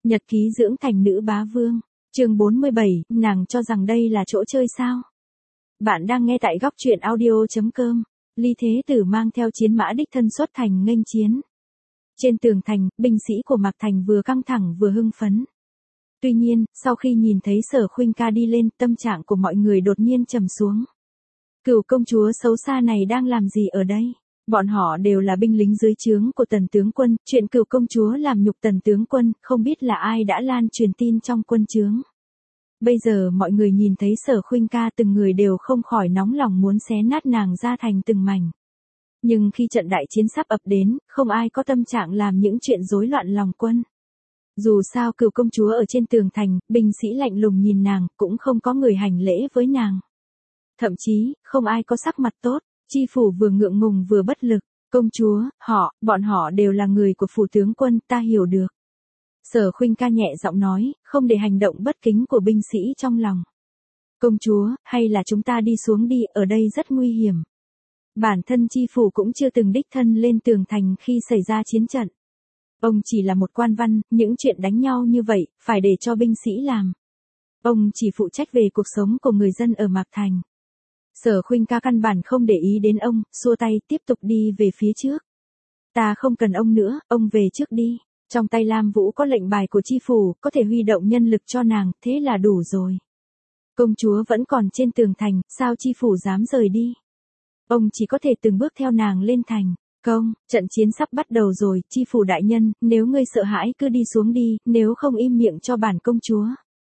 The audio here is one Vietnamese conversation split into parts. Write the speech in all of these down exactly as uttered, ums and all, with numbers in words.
Nhật ký dưỡng thành nữ bá vương, chương bốn mươi bảy, nàng cho rằng đây là chỗ chơi sao? Bạn đang nghe tại góc truyện audio chấm com. Ly Thế Tử mang theo chiến mã đích thân xuất thành nghênh chiến. Trên tường thành, binh sĩ của Mạc Thành vừa căng thẳng vừa hưng phấn. Tuy nhiên, sau khi nhìn thấy Sở Khuynh Ca đi lên, tâm trạng của mọi người đột nhiên trầm xuống. Cửu công chúa xấu xa này đang làm gì ở đây? Bọn họ đều là binh lính dưới trướng của Tần tướng quân, chuyện Cửu công chúa làm nhục Tần tướng quân, không biết là ai đã lan truyền tin trong quân trướng. Bây giờ mọi người nhìn thấy Sở Khuynh Ca, từng người đều không khỏi nóng lòng muốn xé nát nàng ra thành từng mảnh. Nhưng khi trận đại chiến sắp ập đến, không ai có tâm trạng làm những chuyện rối loạn lòng quân. Dù sao Cửu công chúa ở trên tường thành, binh sĩ lạnh lùng nhìn nàng, cũng không có người hành lễ với nàng. Thậm chí, không ai có sắc mặt tốt, Chi phủ vừa ngượng ngùng vừa bất lực. Công chúa, họ, bọn họ đều là người của phủ tướng quân, ta hiểu được. Sở Khuynh Ca nhẹ giọng nói, không để hành động bất kính của binh sĩ trong lòng. Công chúa, hay là chúng ta đi xuống đi, ở đây rất nguy hiểm. Bản thân Chi phủ cũng chưa từng đích thân lên tường thành khi xảy ra chiến trận. Ông chỉ là một quan văn, những chuyện đánh nhau như vậy, phải để cho binh sĩ làm. Ông chỉ phụ trách về cuộc sống của người dân ở Mạc Thành. Sở Khuynh Ca căn bản không để ý đến ông, xua tay tiếp tục đi về phía trước. Ta không cần ông nữa, ông về trước đi. Trong tay Lam Vũ có lệnh bài của Chi phủ, có thể huy động nhân lực cho nàng, thế là đủ rồi. Công chúa vẫn còn trên tường thành, sao Chi phủ dám rời đi? Ông chỉ có thể từng bước theo nàng lên thành. Công, trận chiến sắp bắt đầu rồi, Chi phủ đại nhân, nếu ngươi sợ hãi cứ đi xuống đi, nếu không im miệng cho bản công chúa.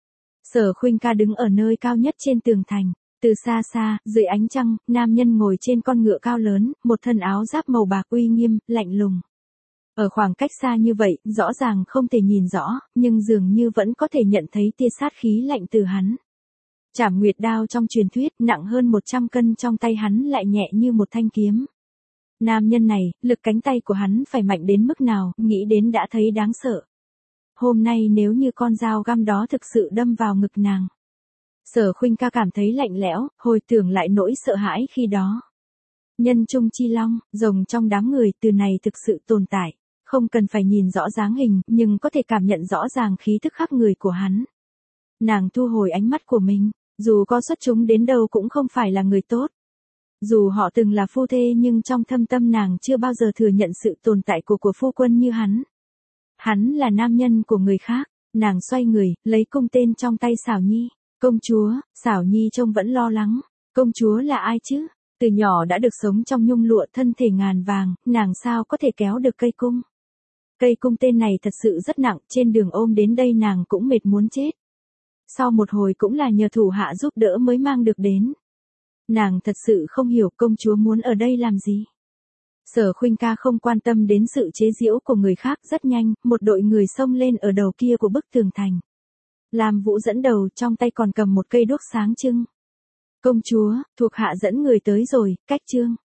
Sở Khuynh Ca đứng ở nơi cao nhất trên tường thành. Từ xa xa, dưới ánh trăng, nam nhân ngồi trên con ngựa cao lớn, một thân áo giáp màu bạc uy nghiêm, lạnh lùng. Ở khoảng cách xa như vậy, rõ ràng không thể nhìn rõ, nhưng dường như vẫn có thể nhận thấy tia sát khí lạnh từ hắn. Trảm nguyệt đao trong truyền thuyết, nặng hơn một trăm cân trong tay hắn lại nhẹ như một thanh kiếm. Nam nhân này, lực cánh tay của hắn phải mạnh đến mức nào, nghĩ đến đã thấy đáng sợ. Hôm nay nếu như con dao găm đó thực sự đâm vào ngực nàng. Sở Khuynh Ca cảm thấy lạnh lẽo, hồi tưởng lại nỗi sợ hãi khi đó. Nhân trung chi long, rồng trong đám người, từ này thực sự tồn tại. Không cần phải nhìn rõ dáng hình, nhưng có thể cảm nhận rõ ràng khí thức khắp người của hắn. Nàng thu hồi ánh mắt của mình, dù có xuất chúng đến đâu cũng không phải là người tốt. Dù họ từng là phu thê nhưng trong thâm tâm nàng chưa bao giờ thừa nhận sự tồn tại của của phu quân như hắn. Hắn là nam nhân của người khác, nàng xoay người, lấy cung tên trong tay Xảo Nhi. Công chúa, Xảo Nhi trông vẫn lo lắng. Công chúa là ai chứ? Từ nhỏ đã được sống trong nhung lụa, thân thể ngàn vàng, nàng sao có thể kéo được cây cung? Cây cung tên này thật sự rất nặng, trên đường ôm đến đây nàng cũng mệt muốn chết. Sau một hồi cũng là nhờ thủ hạ giúp đỡ mới mang được đến. Nàng thật sự không hiểu công chúa muốn ở đây làm gì. Sở Khuynh Ca không quan tâm đến sự chế giễu của người khác, rất nhanh, một đội người xông lên ở đầu kia của bức tường thành. Lam Vũ dẫn đầu, trong tay còn cầm một cây đuốc sáng trưng. Công chúa, thuộc hạ dẫn người tới rồi, cách trương.